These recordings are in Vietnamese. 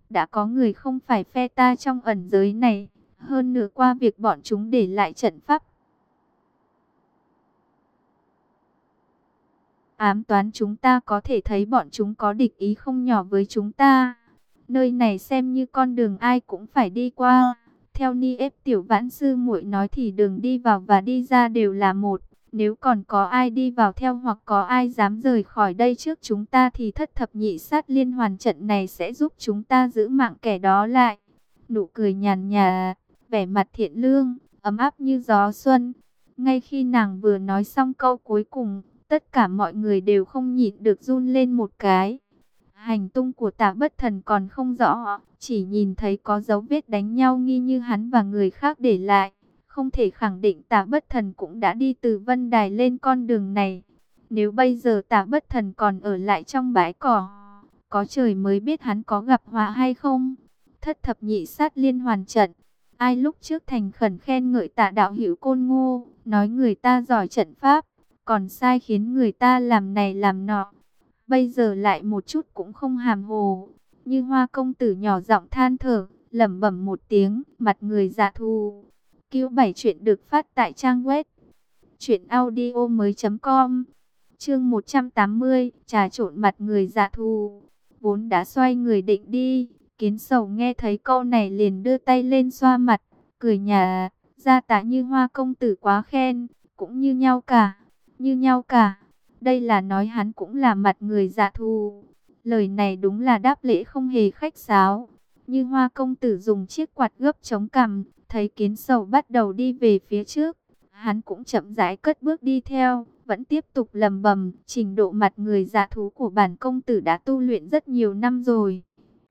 đã có người không phải phe ta trong ẩn giới này. Hơn nữa qua việc bọn chúng để lại trận pháp ám toán chúng ta có thể thấy bọn chúng có địch ý không nhỏ với chúng ta. Nơi này xem như con đường ai cũng phải đi qua. Theo Ni ép tiểu vãn sư muội nói thì đường đi vào và đi ra đều là một. Nếu còn có ai đi vào theo hoặc có ai dám rời khỏi đây trước chúng ta thì thất thập nhị sát liên hoàn trận này sẽ giúp chúng ta giữ mạng kẻ đó lại. Nụ cười nhàn nhạt, vẻ mặt thiện lương, ấm áp như gió xuân. Ngay khi nàng vừa nói xong câu cuối cùng, tất cả mọi người đều không nhịn được run lên một cái. Hành tung của Tạ Bất Thần còn không rõ, chỉ nhìn thấy có dấu vết đánh nhau nghi như hắn và người khác để lại. Không thể khẳng định Tạ Bất Thần cũng đã đi từ Vân Đài lên con đường này. Nếu bây giờ Tạ Bất Thần còn ở lại trong bãi cỏ, có trời mới biết hắn có gặp họa hay không. Thất thập nhị sát liên hoàn trận. Ai lúc trước thành khẩn khen ngợi Tạ đạo hữu Côn Ngô, nói người ta giỏi trận pháp, còn sai khiến người ta làm này làm nọ. Bây giờ lại một chút cũng không hàm hồ. Như Hoa công tử nhỏ giọng than thở, lẩm bẩm một tiếng, mặt người dạ thù. Cứu 7 chuyện được phát tại trang web truyệnaudiomoi.com. Chương 180, trà trộn mặt người dạ thù. Vốn đã xoay người định đi, Kiến Sầu nghe thấy câu này liền đưa tay lên xoa mặt, cười nhả, gia tá Như Hoa công tử quá khen, cũng như nhau cả, như nhau cả. Đây là nói hắn cũng là mặt người dạ thù. Lời này đúng là đáp lễ không hề khách sáo. Như Hoa công tử dùng chiếc quạt gấp chống cằm, thấy Kiến Sầu bắt đầu đi về phía trước, hắn cũng chậm rãi cất bước đi theo, vẫn tiếp tục lẩm bẩm, trình độ mặt người dạ thú của bản công tử đã tu luyện rất nhiều năm rồi.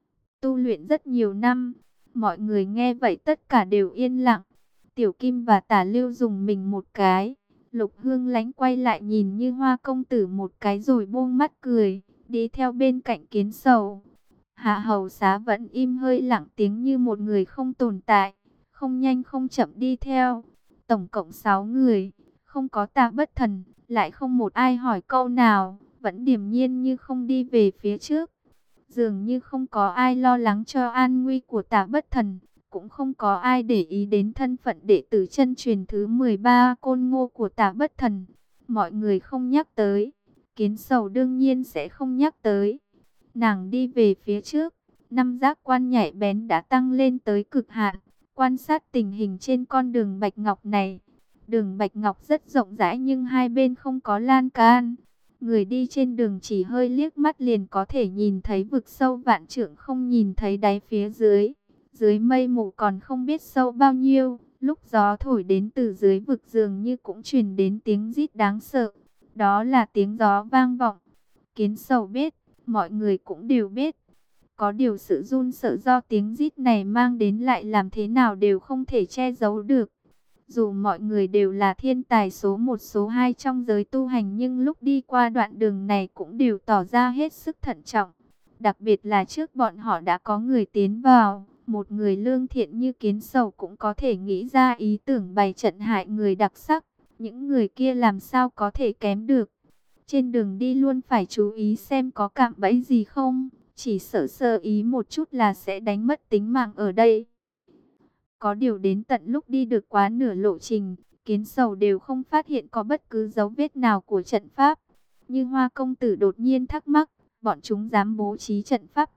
Tu luyện rất nhiều năm. Mọi người nghe vậy tất cả đều yên lặng. Tiểu Kim và Tả Lưu dùng mình một cái. Lục Hương Lánh quay lại nhìn Như Hoa công tử một cái rồi buông mắt cười, đi theo bên cạnh Kiến Sầu. Hạ Hầu Xá vẫn im hơi lặng tiếng như một người không tồn tại, không nhanh không chậm đi theo. Tổng cộng 6 người, không có Tạ Bất Thần, lại không một ai hỏi câu nào, vẫn điềm nhiên như không đi về phía trước. Dường như không có ai lo lắng cho an nguy của Tạ Bất Thần, cũng không có ai để ý đến thân phận đệ tử chân truyền thứ 13 Côn Ngô của Tạ Bất Thần. Mọi người không nhắc tới, Kiến Sầu đương nhiên sẽ không nhắc tới. Nàng đi về phía trước, năm giác quan nhạy bén đã tăng lên tới cực hạn, quan sát tình hình trên con đường Bạch Ngọc này. Đường Bạch Ngọc rất rộng rãi nhưng hai bên không có lan can. Người đi trên đường chỉ hơi liếc mắt liền có thể nhìn thấy vực sâu vạn trượng không nhìn thấy đáy phía dưới. Dưới mây mù còn không biết sâu bao nhiêu, lúc gió thổi đến từ dưới vực dường như cũng truyền đến tiếng rít đáng sợ. Đó là tiếng gió vang vọng. Kiến Sầu biết, mọi người cũng đều biết. Có điều sự run sợ do tiếng rít này mang đến lại làm thế nào đều không thể che giấu được. Dù mọi người đều là thiên tài số 1 số 2 trong giới tu hành nhưng lúc đi qua đoạn đường này cũng đều tỏ ra hết sức thận trọng. Đặc biệt là trước bọn họ đã có người tiến vào, một người lương thiện như Kiến Sầu cũng có thể nghĩ ra ý tưởng bày trận hại người đặc sắc. Những người kia làm sao có thể kém được. Trên đường đi luôn phải chú ý xem có cạm bẫy gì không, chỉ sợ sơ ý một chút là sẽ đánh mất tính mạng ở đây. Có điều đến tận lúc đi được quá nửa lộ trình, Kiến Sầu đều không phát hiện có bất cứ dấu vết nào của trận pháp. Như Hoa công tử đột nhiên thắc mắc, bọn chúng dám bố trí trận pháp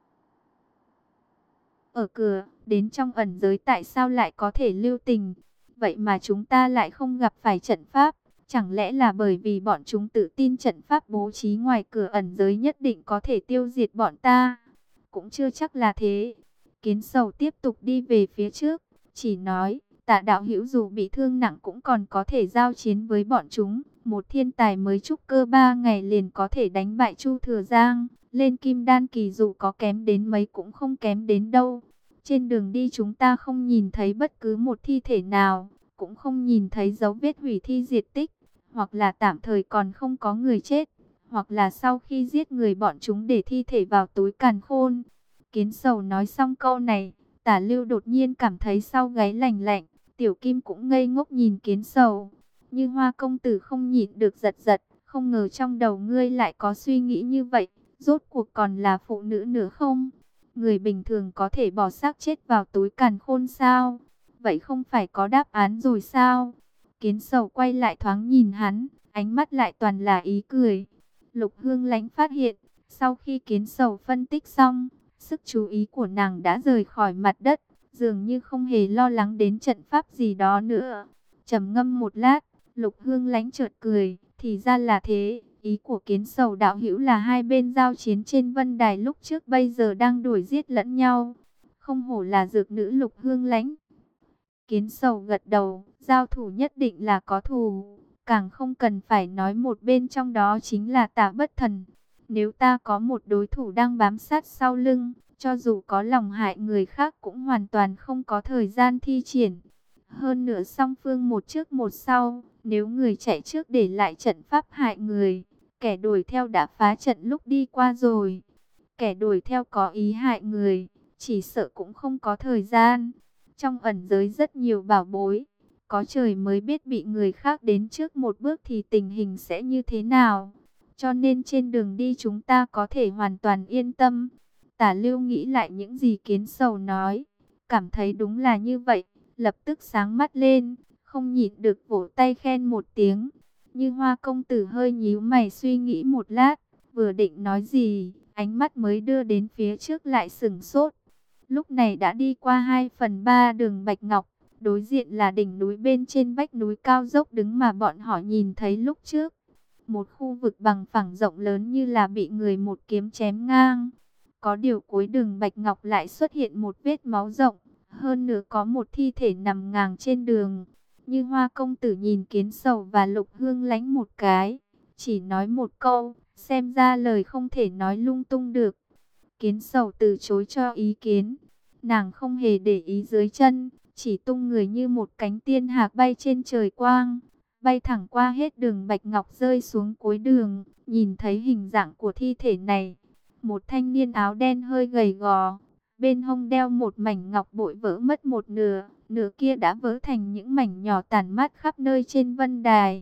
ở cửa, đến trong ẩn giới tại sao lại có thể lưu tình, vậy mà chúng ta lại không gặp phải trận pháp. Chẳng lẽ là bởi vì bọn chúng tự tin trận pháp bố trí ngoài cửa ẩn giới nhất định có thể tiêu diệt bọn ta? Cũng chưa chắc là thế. Kiến Sầu tiếp tục đi về phía trước, chỉ nói, Tạ đạo hữu dù bị thương nặng cũng còn có thể giao chiến với bọn chúng. Một thiên tài mới trúc cơ 3 ngày liền có thể đánh bại Chu Thừa Giang, lên kim đan kỳ dù có kém đến mấy cũng không kém đến đâu. Trên đường đi chúng ta không nhìn thấy bất cứ một thi thể nào, cũng không nhìn thấy dấu vết hủy thi diệt tích, hoặc là tạm thời còn không có người chết, hoặc là sau khi giết người bọn chúng để thi thể vào túi càn khôn. Kiến Sầu nói xong câu này, Tả Lưu đột nhiên cảm thấy sau gáy lạnh lạnh, Tiểu Kim cũng ngây ngốc nhìn Kiến Sầu. Như Hoa công tử không nhịn được giật giật, không ngờ trong đầu ngươi lại có suy nghĩ như vậy, rốt cuộc còn là phụ nữ nữa không? Người bình thường có thể bỏ xác chết vào túi càn khôn sao? Vậy không phải có đáp án rồi sao? Kiến Sầu quay lại thoáng nhìn hắn, ánh mắt lại toàn là ý cười. Lục Hương Lãnh phát hiện, sau khi Kiến Sầu phân tích xong, sức chú ý của nàng đã rời khỏi mặt đất, dường như không hề lo lắng đến trận pháp gì đó nữa. Trầm ngâm một lát, Lục Hương Lãnh chợt cười, thì ra là thế. Ý của Kiến Sầu đạo hữu là hai bên giao chiến trên vân đài lúc trước bây giờ đang đuổi giết lẫn nhau. Không hổ là dược nữ Lục Hương Lãnh. Kiến Sầu gật đầu, giao thủ nhất định là có thù. Càng không cần phải nói một bên trong đó chính là Tả Bất Thần. Nếu ta có một đối thủ đang bám sát sau lưng, cho dù có lòng hại người khác cũng hoàn toàn không có thời gian thi triển. Hơn nữa song phương một trước một sau, nếu người chạy trước để lại trận pháp hại người, kẻ đuổi theo đã phá trận lúc đi qua rồi. Kẻ đuổi theo có ý hại người, chỉ sợ cũng không có thời gian. Trong ẩn giới rất nhiều bảo bối, có trời mới biết bị người khác đến trước một bước thì tình hình sẽ như thế nào. Cho nên trên đường đi chúng ta có thể hoàn toàn yên tâm. Tả Lưu nghĩ lại những gì Kiến Sầu nói, cảm thấy đúng là như vậy, lập tức sáng mắt lên, không nhịn được vỗ tay khen một tiếng. Như Hoa công tử hơi nhíu mày suy nghĩ một lát, vừa định nói gì, ánh mắt mới đưa đến phía trước lại sửng sốt. Lúc này đã đi qua 2/3 đường Bạch Ngọc, đối diện là đỉnh núi bên trên vách núi cao dốc đứng mà bọn họ nhìn thấy lúc trước. Một khu vực bằng phẳng rộng lớn như là bị người một kiếm chém ngang. Có điều cuối đường Bạch Ngọc lại xuất hiện một vết máu rộng, hơn nữa có một thi thể nằm ngang trên đường. Như Hoa công tử nhìn Kiến Sầu và Lục Hương Lãnh một cái, chỉ nói một câu, xem ra lời không thể nói lung tung được. Kiến Sầu từ chối cho ý kiến, nàng không hề để ý dưới chân, chỉ tung người như một cánh tiên hạc bay trên trời quang, bay thẳng qua hết đường Bạch Ngọc rơi xuống cuối đường. Nhìn thấy hình dạng của thi thể này, một thanh niên áo đen hơi gầy gò, bên hông đeo một mảnh ngọc bội vỡ mất một nửa, nửa kia đã vỡ thành những mảnh nhỏ tản mát khắp nơi trên vân đài.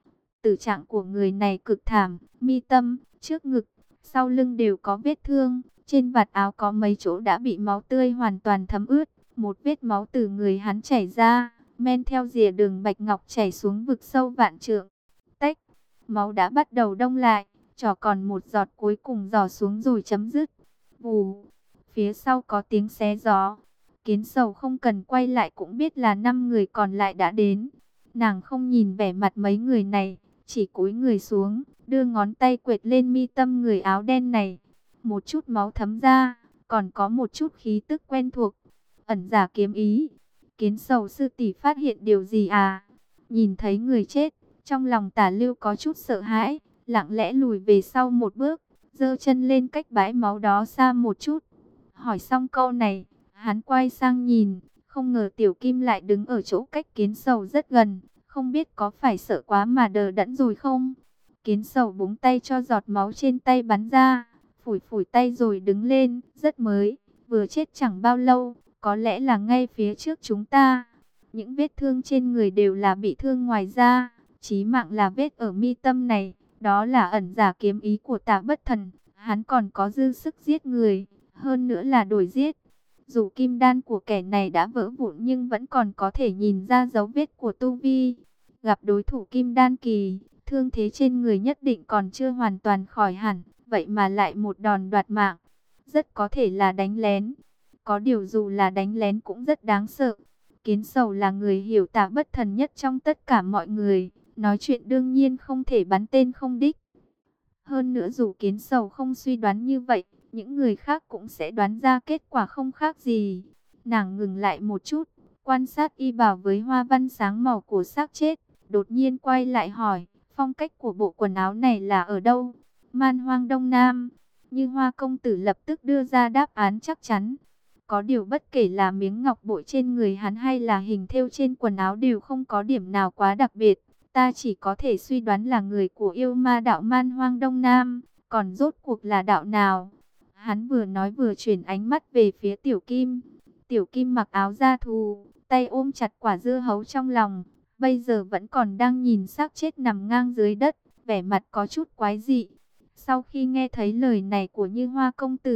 Tử trạng của người này cực thảm, mi tâm, trước ngực, sau lưng đều có vết thương, trên vạt áo có mấy chỗ đã bị máu tươi hoàn toàn thấm ướt, một vết máu từ người hắn chảy ra, men theo rìa đường Bạch Ngọc chảy xuống vực sâu vạn trượng. Tách, máu đã bắt đầu đông lại, trò còn một giọt cuối cùng giò xuống rồi chấm dứt. Vù, phía sau có tiếng xé gió. Kiến Sầu không cần quay lại cũng biết là 5 người còn lại đã đến. Nàng không nhìn vẻ mặt mấy người này, chỉ cúi người xuống, đưa ngón tay quệt lên mi tâm người áo đen này. Một chút máu thấm ra, còn có một chút khí tức quen thuộc. Ẩn giả kiếm ý. Kiến Sầu sư tỷ phát hiện điều gì à? Nhìn thấy người chết, trong lòng Tả Lưu có chút sợ hãi, lặng lẽ lùi về sau một bước, giơ chân lên cách bãi máu đó xa một chút. Hỏi xong câu này, hắn quay sang nhìn, không ngờ Tiểu Kim lại đứng ở chỗ cách Kiến Sầu rất gần, không biết có phải sợ quá mà đờ đẫn rồi không? Kiến Sầu búng tay cho giọt máu trên tay bắn ra, phủi phủi tay rồi đứng lên, rất mới, vừa chết chẳng bao lâu, có lẽ là ngay phía trước chúng ta. Những vết thương trên người đều là bị thương ngoài da, chí mạng là vết ở mi tâm này, đó là ẩn giả kiếm ý của Tả Bất Thần, hắn còn có dư sức giết người, hơn nữa là đổi giết. Dù kim đan của kẻ này đã vỡ vụn nhưng vẫn còn có thể nhìn ra dấu vết của tu vi. Gặp đối thủ kim đan kỳ, thương thế trên người nhất định còn chưa hoàn toàn khỏi hẳn, vậy mà lại một đòn đoạt mạng, rất có thể là đánh lén. Có điều dù là đánh lén cũng rất đáng sợ. Kiến Sầu là người hiểu Tả Bất Thần nhất trong tất cả mọi người, nói chuyện đương nhiên không thể bắn tên không đích. Hơn nữa dù Kiến Sầu không suy đoán như vậy, những người khác cũng sẽ đoán ra kết quả không khác gì. Nàng ngừng lại một chút, quan sát y bào với hoa văn sáng màu của xác chết, đột nhiên quay lại hỏi, phong cách của bộ quần áo này là ở đâu? Man Hoang Đông Nam. Như Hoa công tử lập tức đưa ra đáp án chắc chắn. Có điều bất kể là miếng ngọc bội trên người hắn hay là hình thêu trên quần áo đều không có điểm nào quá đặc biệt. Ta chỉ có thể suy đoán là người của yêu ma đạo Man Hoang Đông Nam, còn rốt cuộc là đạo nào? Hắn vừa nói vừa chuyển ánh mắt về phía Tiểu Kim. Tiểu Kim mặc áo da thù, tay ôm chặt quả dưa hấu trong lòng, bây giờ vẫn còn đang nhìn xác chết nằm ngang dưới đất, vẻ mặt có chút quái dị. Sau khi nghe thấy lời này của Như Hoa công tử,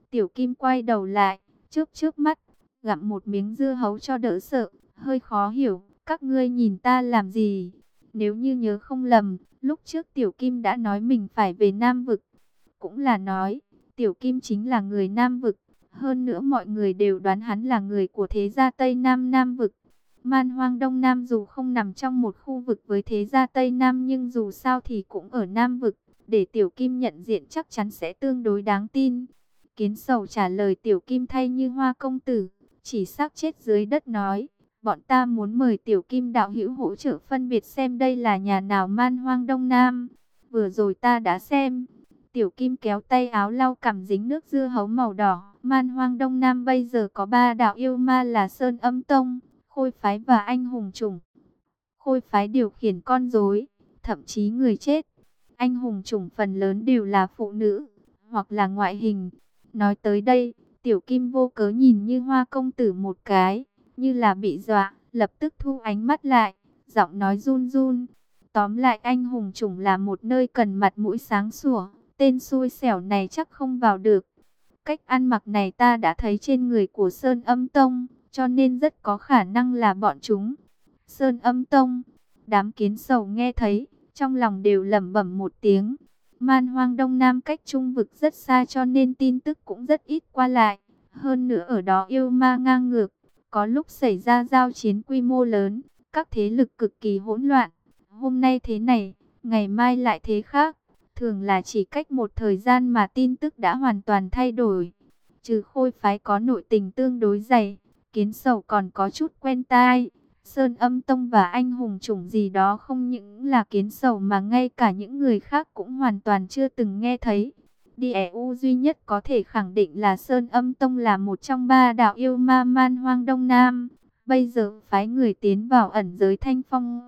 Tiểu Kim quay đầu lại, chớp chớp mắt, gặm một miếng dưa hấu cho đỡ sợ, hơi khó hiểu, các ngươi nhìn ta làm gì? Nếu như nhớ không lầm, lúc trước Tiểu Kim đã nói mình phải về Nam Vực. Cũng là nói, Tiểu Kim chính là người Nam Vực. Hơn nữa mọi người đều đoán hắn là người của thế gia Tây Nam Nam Vực. Man Hoang Đông Nam dù không nằm trong một khu vực với thế gia Tây Nam nhưng dù sao thì cũng ở Nam Vực. Để Tiểu Kim nhận diện chắc chắn sẽ tương đối đáng tin. Kiến Sầu trả lời Tiểu Kim thay như Hoa công tử, chỉ xác chết dưới đất nói. Bọn ta muốn mời Tiểu Kim đạo hữu hỗ trợ phân biệt xem đây là nhà nào Man Hoang Đông Nam. Vừa rồi ta đã xem. Tiểu Kim kéo tay áo lau cằm dính nước dưa hấu màu đỏ. Man Hoang Đông Nam bây giờ có 3 đạo yêu ma là Sơn Âm Tông, Khôi Phái và Anh Hùng Chủng. Khôi Phái điều khiển con rối, thậm chí người chết. Anh Hùng Chủng phần lớn đều là phụ nữ, hoặc là ngoại hình. Nói tới đây, Tiểu Kim vô cớ nhìn như Hoa công tử một cái, như là bị dọa, lập tức thu ánh mắt lại, giọng nói run run. Tóm lại Anh Hùng Chủng là một nơi cần mặt mũi sáng sủa, tên xui xẻo này chắc không vào được. Cách ăn mặc này ta đã thấy trên người của Sơn Âm Tông, cho nên rất có khả năng là bọn chúng. Sơn Âm Tông, đám Kiến Sầu nghe thấy, trong lòng đều lẩm bẩm một tiếng. Man Hoang Đông Nam cách Trung Vực rất xa cho nên tin tức cũng rất ít qua lại. Hơn nữa ở đó yêu ma ngang ngược, có lúc xảy ra giao chiến quy mô lớn, các thế lực cực kỳ hỗn loạn. Hôm nay thế này, ngày mai lại thế khác. Thường là chỉ cách một thời gian mà tin tức đã hoàn toàn thay đổi. Trừ Khôi Phái có nội tình tương đối dày, Kiến Sầu còn có chút quen tai. Sơn Âm Tông và Anh Hùng Chủng gì đó không những là Kiến Sầu mà ngay cả những người khác cũng hoàn toàn chưa từng nghe thấy. Điểu duy nhất có thể khẳng định là Sơn Âm Tông là một trong 3 đạo yêu ma Man Hoang Đông Nam. Bây giờ phái người tiến vào ẩn giới Thanh Phong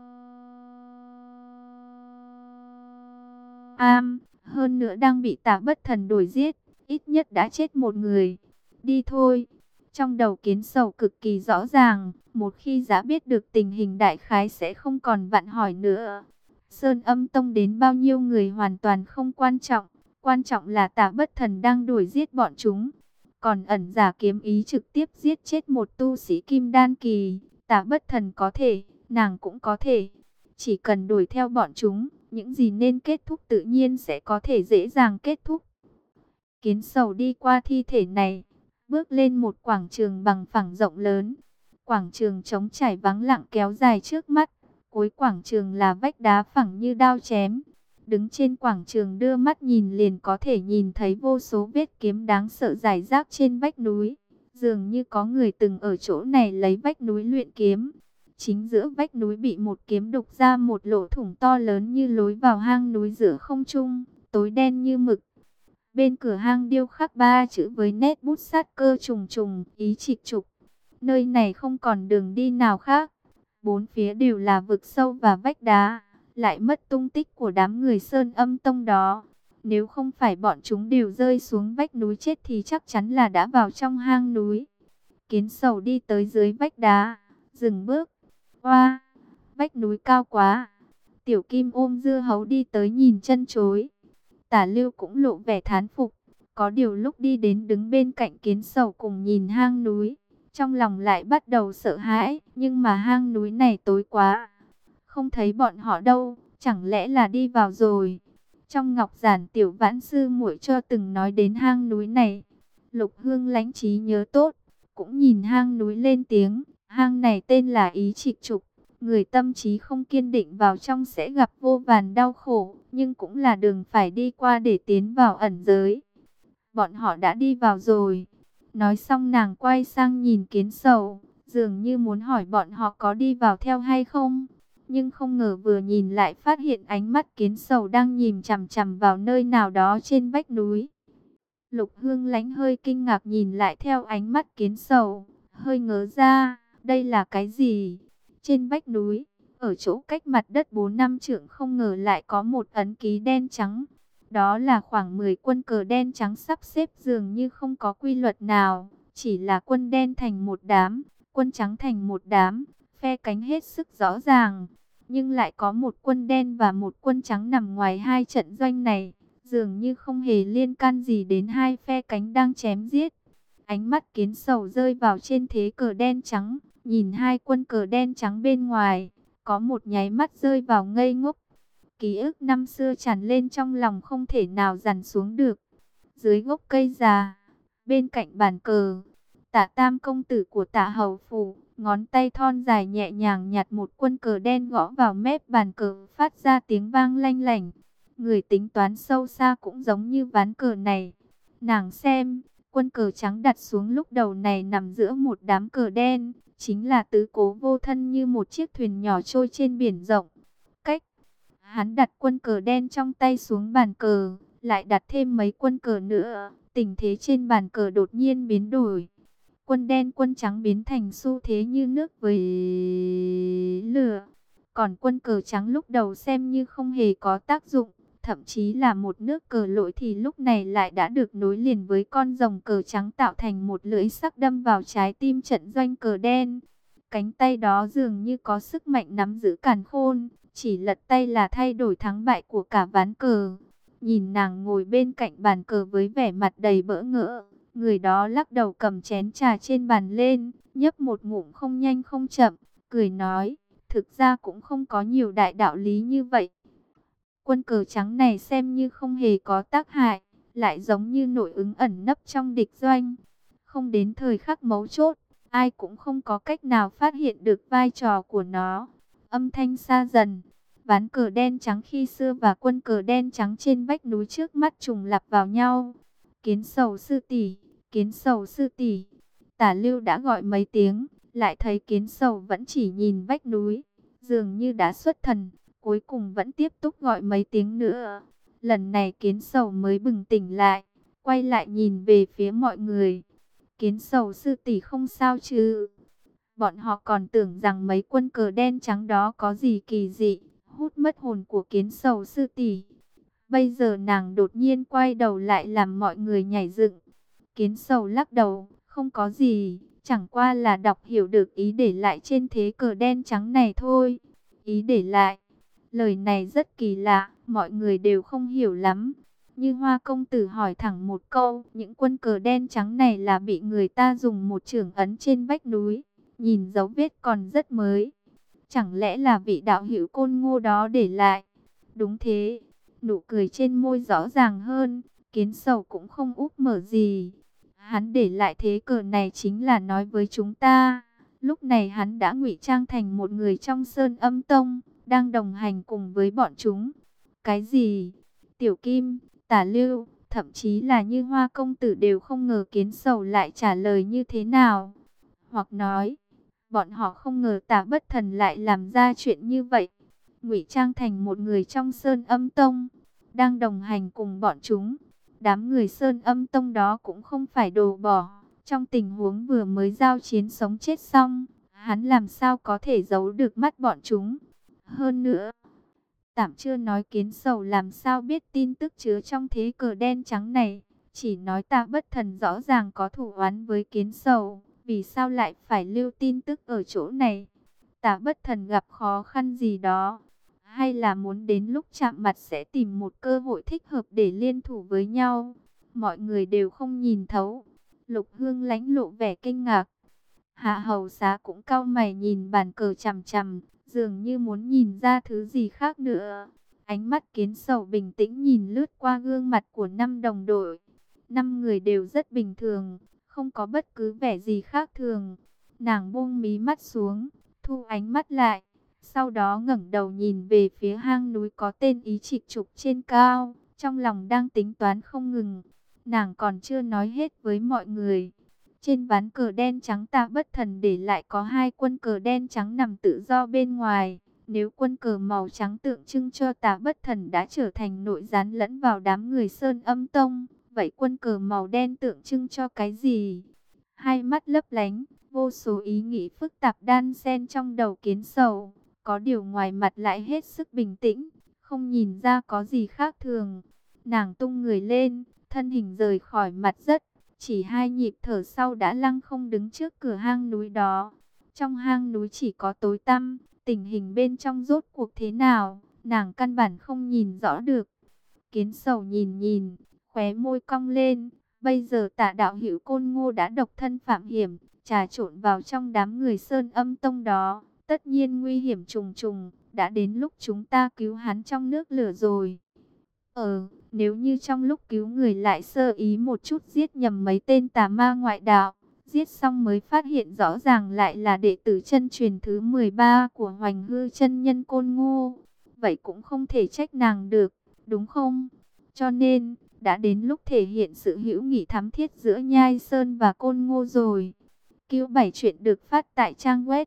Am, hơn nữa đang bị Tả Bất Thần đuổi giết, ít nhất đã chết một người. Đi thôi. Trong đầu Kiến Sầu cực kỳ rõ ràng, một khi đã biết được tình hình đại khái sẽ không còn vặn hỏi nữa. Sơn Âm Tông đến bao nhiêu người hoàn toàn không quan trọng là Tả Bất Thần đang đuổi giết bọn chúng. Còn ẩn giả kiếm ý trực tiếp giết chết một tu sĩ kim đan kỳ, Tả Bất Thần có thể, nàng cũng có thể. Chỉ cần đuổi theo bọn chúng, những gì nên kết thúc tự nhiên sẽ có thể dễ dàng kết thúc. Kiến Sầu đi qua thi thể này, bước lên một quảng trường bằng phẳng rộng lớn. Quảng trường trống trải vắng lặng kéo dài trước mắt. Cuối quảng trường là vách đá phẳng như đao chém. Đứng trên quảng trường đưa mắt nhìn liền có thể nhìn thấy vô số vết kiếm đáng sợ rải rác trên vách núi. Dường như có người từng ở chỗ này lấy vách núi luyện kiếm. Chính giữa vách núi bị một kiếm đục ra một lỗ thủng to lớn như lối vào hang núi giữa không trung, tối đen như mực. Bên cửa hang điêu khắc 3 chữ với nét bút sát cơ trùng trùng, ý trịch trục. Nơi này không còn đường đi nào khác. Bốn phía đều là vực sâu và vách đá, lại mất tung tích của đám người Sơn Âm Tông đó. Nếu không phải bọn chúng đều rơi xuống vách núi chết thì chắc chắn là đã vào trong hang núi. Kiến Sầu đi tới dưới vách đá, dừng bước. Oa, vách núi cao quá. Tiểu Kim ôm dưa hấu đi tới nhìn chân chối. Tả Lưu cũng lộ vẻ thán phục. Có điều lúc đi đến đứng bên cạnh Kiến Sầu cùng nhìn hang núi, trong lòng lại bắt đầu sợ hãi. Nhưng mà hang núi này tối quá, không thấy bọn họ đâu. Chẳng lẽ là đi vào rồi? Trong ngọc giản Tiểu Vãn sư muội cho từng nói đến hang núi này. Lục Hương lãnh trí nhớ tốt, cũng nhìn hang núi lên tiếng. Hang này tên là Ý Trịch Trục. Người tâm trí không kiên định vào trong sẽ gặp vô vàn đau khổ, nhưng cũng là đường phải đi qua để tiến vào ẩn giới. Bọn họ đã đi vào rồi. Nói xong nàng quay sang nhìn Kiến Sầu, dường như muốn hỏi bọn họ có đi vào theo hay không. Nhưng không ngờ vừa nhìn lại phát hiện ánh mắt Kiến Sầu đang nhìn chằm chằm vào nơi nào đó trên vách núi. Lục Hương lãnh hơi kinh ngạc nhìn lại theo ánh mắt Kiến Sầu, hơi ngớ ra, đây là cái gì? Trên vách núi, ở chỗ cách mặt đất 4-5 trượng không ngờ lại có một ấn ký đen trắng. Đó là khoảng 10 quân cờ đen trắng sắp xếp dường như không có quy luật nào, chỉ là quân đen thành một đám, quân trắng thành một đám, phe cánh hết sức rõ ràng. Nhưng lại có một quân đen và một quân trắng nằm ngoài hai trận doanh này, dường như không hề liên can gì đến hai phe cánh đang chém giết. Ánh mắt Kiến Sầu rơi vào trên thế cờ đen trắng, nhìn hai quân cờ đen trắng bên ngoài, có một nháy mắt rơi vào ngây ngốc. Ký ức năm xưa tràn lên trong lòng không thể nào dằn xuống được. Dưới gốc cây già, bên cạnh bàn cờ, Tả Tam công tử của Tả Hầu phủ, ngón tay thon dài nhẹ nhàng nhặt một quân cờ đen gõ vào mép bàn cờ, phát ra tiếng vang lanh lảnh. Người tính toán sâu xa cũng giống như ván cờ này. Nàng xem, quân cờ trắng đặt xuống lúc đầu này nằm giữa một đám cờ đen, chính là tứ cố vô thân như một chiếc thuyền nhỏ trôi trên biển rộng. Cách hắn đặt quân cờ đen trong tay xuống bàn cờ, lại đặt thêm mấy quân cờ nữa, tình thế trên bàn cờ đột nhiên biến đổi. Quân đen quân trắng biến thành xu thế như nước với lửa. Còn quân cờ trắng lúc đầu xem như không hề có tác dụng, thậm chí là một nước cờ lội, thì lúc này lại đã được nối liền với con rồng cờ trắng, tạo thành một lưỡi sắc đâm vào trái tim trận doanh cờ đen. Cánh tay đó dường như có sức mạnh nắm giữ càn khôn, chỉ lật tay là thay đổi thắng bại của cả ván cờ. Nhìn nàng ngồi bên cạnh bàn cờ với vẻ mặt đầy bỡ ngỡ, người đó lắc đầu cầm chén trà trên bàn lên, nhấp một ngụm không nhanh không chậm, cười nói, thực ra cũng không có nhiều đại đạo lý như vậy. Quân cờ trắng này xem như không hề có tác hại, lại giống như nội ứng ẩn nấp trong địch doanh. Không đến thời khắc mấu chốt, ai cũng không có cách nào phát hiện được vai trò của nó. Âm thanh xa dần, ván cờ đen trắng khi xưa và quân cờ đen trắng trên vách núi trước mắt trùng lặp vào nhau. Kiến Sầu sư tỷ, Kiến Sầu sư tỷ. Tả Lưu đã gọi mấy tiếng, lại thấy Kiến Sầu vẫn chỉ nhìn vách núi, dường như đã xuất thần, cuối cùng vẫn tiếp tục gọi mấy tiếng nữa. Lần này Kiến Sầu mới bừng tỉnh lại, quay lại nhìn về phía mọi người. Kiến Sầu sư tỷ không sao chứ? Bọn họ còn tưởng rằng mấy quân cờ đen trắng đó có gì kỳ dị, hút mất hồn của Kiến Sầu sư tỷ. Bây giờ nàng đột nhiên quay đầu lại làm mọi người nhảy dựng. Kiến Sầu lắc đầu, không có gì, chẳng qua là đọc hiểu được ý để lại trên thế cờ đen trắng này thôi. Ý để lại, lời này rất kỳ lạ, mọi người đều không hiểu lắm. Như Hoa công tử hỏi thẳng một câu, những quân cờ đen trắng này là bị người ta dùng một chưởng ấn trên vách núi, nhìn dấu vết còn rất mới. Chẳng lẽ là vị đạo hữu Côn Ngô đó để lại? Đúng thế, nụ cười trên môi rõ ràng hơn, Kiến Sầu cũng không úp mở gì. Hắn để lại thế cờ này chính là nói với chúng ta, lúc này hắn đã ngụy trang thành một người trong Sơn Âm Tông, đang đồng hành cùng với bọn chúng. Cái gì? Tiểu Kim, Tả Lưu, thậm chí là Như Hoa công tử đều không ngờ Kiến Sầu lại trả lời như thế nào. Hoặc nói, bọn họ không ngờ Tả Bất Thần lại làm ra chuyện như vậy, ngụy trang thành một người trong Sơn Âm Tông, đang đồng hành cùng bọn chúng. Đám người Sơn Âm Tông đó cũng không phải đồ bỏ, trong tình huống vừa mới giao chiến sống chết xong, hắn làm sao có thể giấu được mắt bọn chúng. Hơn nữa, tạm chưa nói Kiến Sầu làm sao biết tin tức chứa trong thế cờ đen trắng này, chỉ nói Tả Bất Thần rõ ràng có thù oán với Kiến Sầu, vì sao lại phải lưu tin tức ở chỗ này? Tả Bất Thần gặp khó khăn gì đó, hay là muốn đến lúc chạm mặt sẽ tìm một cơ hội thích hợp để liên thủ với nhau? Mọi người đều không nhìn thấu. Lục Hương Lãnh lộ vẻ kinh ngạc. Hạ Hầu Xá cũng cau mày nhìn bàn cờ chằm chằm, dường như muốn nhìn ra thứ gì khác nữa. Ánh mắt Kiến Sầu bình tĩnh nhìn lướt qua gương mặt của 5 đồng đội. 5 người đều rất bình thường, không có bất cứ vẻ gì khác thường. Nàng buông mí mắt xuống, thu ánh mắt lại, sau đó ngẩng đầu nhìn về phía hang núi có tên Ý Trịch Trục trên cao, trong lòng đang tính toán không ngừng. Nàng còn chưa nói hết với mọi người. Trên ván cờ đen trắng Tả Bất Thần để lại có 2 quân cờ đen trắng nằm tự do bên ngoài. Nếu quân cờ màu trắng tượng trưng cho Tả Bất Thần đã trở thành nội gián lẫn vào đám người Sơn Âm Tông, vậy quân cờ màu đen tượng trưng cho cái gì? Hai mắt lấp lánh, vô số ý nghĩ phức tạp đan xen trong đầu Kiến Sầu. Có điều ngoài mặt lại hết sức bình tĩnh, không nhìn ra có gì khác thường. Nàng tung người lên, thân hình rời khỏi mặt đất, chỉ 2 nhịp thở sau đã lăng không đứng trước cửa hang núi đó. Trong hang núi chỉ có tối tăm, tình hình bên trong rốt cuộc thế nào, nàng căn bản không nhìn rõ được. Kiến Sầu nhìn nhìn, khóe môi cong lên. Bây giờ Tả đạo hữu Côn Ngô đã độc thân phạm hiểm, trà trộn vào trong đám người Sơn Âm Tông đó, tất nhiên nguy hiểm trùng trùng. Đã đến lúc chúng ta cứu hắn trong nước lửa rồi. Nếu như trong lúc cứu người lại sơ ý một chút giết nhầm mấy tên tà ma ngoại đạo, giết xong mới phát hiện rõ ràng lại là đệ tử chân truyền thứ 13 của Hoành Hư chân nhân Côn Ngô. Vậy cũng không thể trách nàng được, đúng không? Cho nên, đã đến lúc thể hiện sự hữu nghị thắm thiết giữa Nhai Sơn và Côn Ngô rồi. Cứu 7 chuyện được phát tại trang web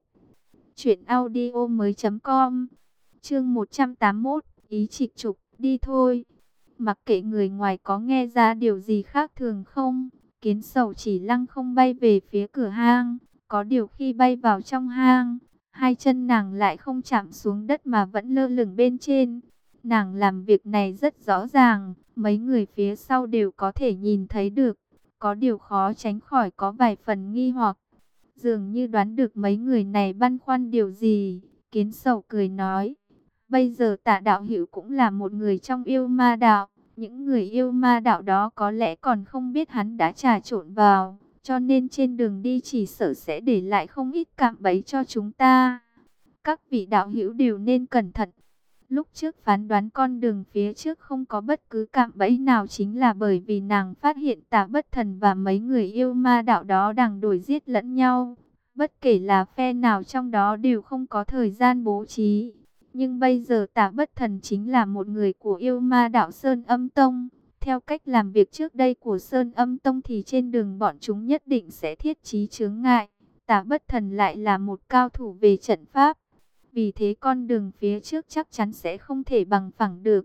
truyệnaudiomoi.com. Chương 181, ý trịch trục, đi thôi. Mặc kệ người ngoài có nghe ra điều gì khác thường không, Kiến Sầu chỉ lăng không bay về phía cửa hang. Có điều khi bay vào trong hang, hai chân nàng lại không chạm xuống đất mà vẫn lơ lửng bên trên. Nàng làm việc này rất rõ ràng, mấy người phía sau đều có thể nhìn thấy được. Có điều khó tránh khỏi có vài phần nghi hoặc. Dường như đoán được mấy người này băn khoăn điều gì, Kiến Sầu cười nói. Bây giờ Tả đạo hữu cũng là một người trong yêu ma đạo. Những người yêu ma đạo đó có lẽ còn không biết hắn đã trà trộn vào. Cho nên trên đường đi chỉ sợ sẽ để lại không ít cạm bẫy cho chúng ta. Các vị đạo hữu đều nên cẩn thận. Lúc trước phán đoán con đường phía trước không có bất cứ cạm bẫy nào chính là bởi vì nàng phát hiện Tả Bất Thần và mấy người yêu ma đạo đó đang đổi giết lẫn nhau. Bất kể là phe nào trong đó đều không có thời gian bố trí. Nhưng bây giờ Tả Bất Thần chính là một người của yêu ma đạo Sơn Âm Tông. Theo cách làm việc trước đây của Sơn Âm Tông thì trên đường bọn chúng nhất định sẽ thiết trí chướng ngại. Tả Bất Thần lại là một cao thủ về trận pháp. Vì thế con đường phía trước chắc chắn sẽ không thể bằng phẳng được.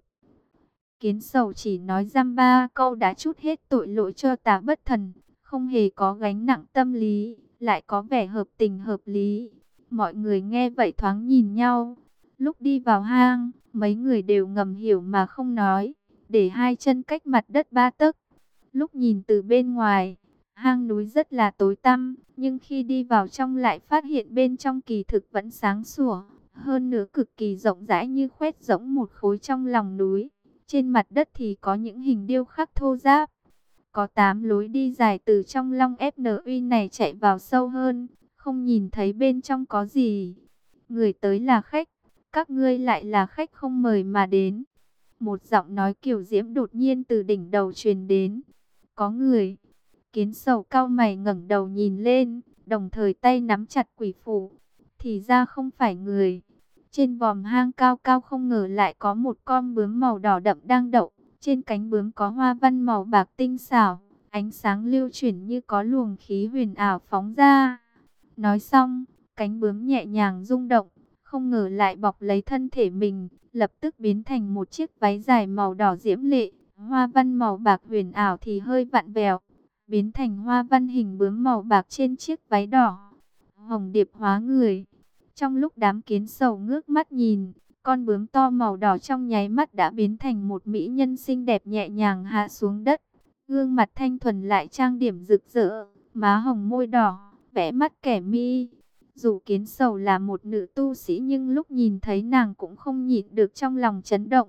Kiến Sầu chỉ nói dăm ba câu đã trút hết tội lỗi cho Tả Bất Thần. Không hề có gánh nặng tâm lý, lại có vẻ hợp tình hợp lý. Mọi người nghe vậy thoáng nhìn nhau. Lúc đi vào hang, mấy người đều ngầm hiểu mà không nói, để hai chân cách mặt đất 3 tấc. Lúc nhìn từ bên ngoài, hang núi rất là tối tăm, nhưng khi đi vào trong lại phát hiện bên trong kỳ thực vẫn sáng sủa, hơn nữa cực kỳ rộng rãi như khoét rỗng một khối trong lòng núi. Trên mặt đất thì có những hình điêu khắc thô ráp. Có 8 lối đi dài từ trong long FNUI này chạy vào sâu hơn, không nhìn thấy bên trong có gì. Người tới là khách. Các ngươi lại là khách không mời mà đến. Một giọng nói kiều diễm đột nhiên từ đỉnh đầu truyền đến. Có người. Kiến Sầu cau mày ngẩng đầu nhìn lên, đồng thời tay nắm chặt quỷ phù. Thì ra không phải người. Trên vòm hang cao cao không ngờ lại có một con bướm màu đỏ đậm đang đậu. Trên cánh bướm có hoa văn màu bạc tinh xảo, ánh sáng lưu chuyển như có luồng khí huyền ảo phóng ra. Nói xong, cánh bướm nhẹ nhàng rung động. Không ngờ lại bọc lấy thân thể mình, lập tức biến thành một chiếc váy dài màu đỏ diễm lệ, hoa văn màu bạc huyền ảo thì hơi vặn vẹo, biến thành hoa văn hình bướm màu bạc trên chiếc váy đỏ. Hồng điệp hóa người. Trong lúc đám Kiến Sầu ngước mắt nhìn, con bướm to màu đỏ trong nháy mắt đã biến thành một mỹ nhân xinh đẹp nhẹ nhàng hạ xuống đất. Gương mặt thanh thuần lại trang điểm rực rỡ, má hồng môi đỏ, vẽ mắt kẻ mi. Dù Kiến Sầu là một nữ tu sĩ nhưng lúc nhìn thấy nàng cũng không nhịn được trong lòng chấn động.